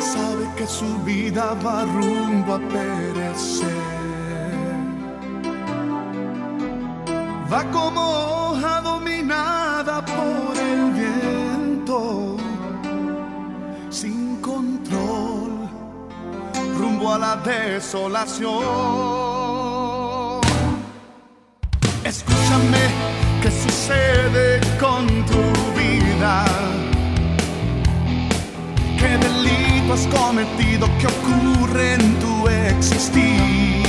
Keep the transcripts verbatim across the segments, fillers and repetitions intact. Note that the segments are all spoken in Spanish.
sabe que su vida va rumbo a perecer. Va como hoja dominada por el viento, sin control, rumbo a la desolación. Escúchame, ¿qué sucede con tu vida? ¿Qué delito has cometido? ¿Qué ocurre en tu existir?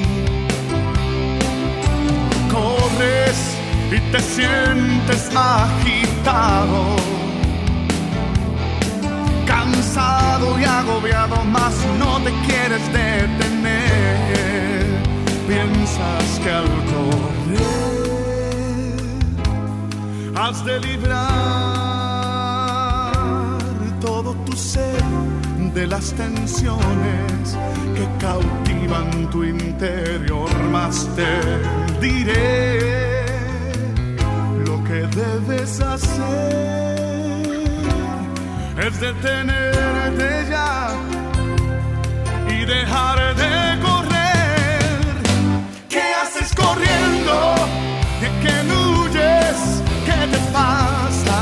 Corres y te sientes agitado, cansado y agobiado, mas no te quieres detener. Piensas que al correr has de librar todo tu ser de las tensiones que cautivan tu interior, mas te diré lo que debes hacer es detenerte ya y dejar de correr. ¿Qué haces corriendo? ¿De qué huyes? ¿Qué te pasa?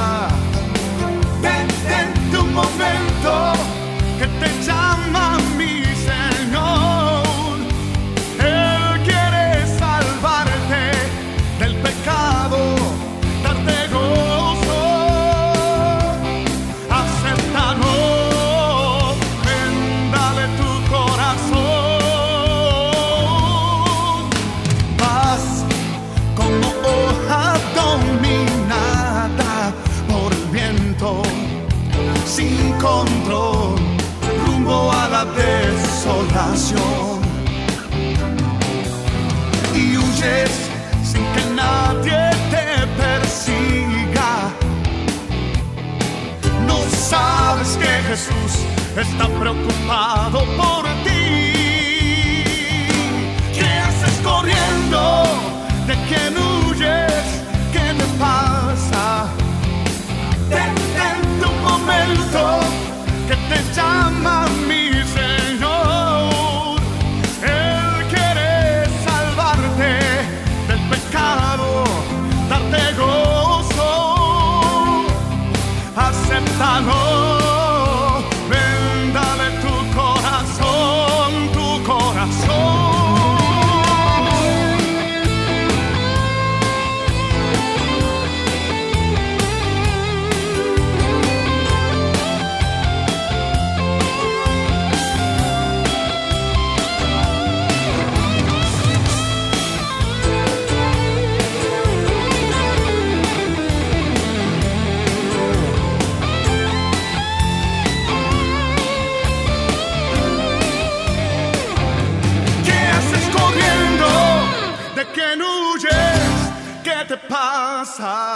Detente un momento, que te llama mi Señor. Él quiere salvarte del pecado, darte gozo. Acéptalo, ven, dale tu corazón. Vas como hoja dominada por el viento, sin control, rumbo a la desolación. Y huyes sin que nadie te persiga. No sabes que Jesús está preocupado por ti. ¿Qué haces corriendo? ¿De quién huyes? ¿Qué te pasa? Detente un momento, que te llama mi Señor. Él quiere salvarte del pecado, darte gozo. Acéptalo, ven, dale tu corazón, tu corazón. ¿De quién huyes? ¿Qué te pasa?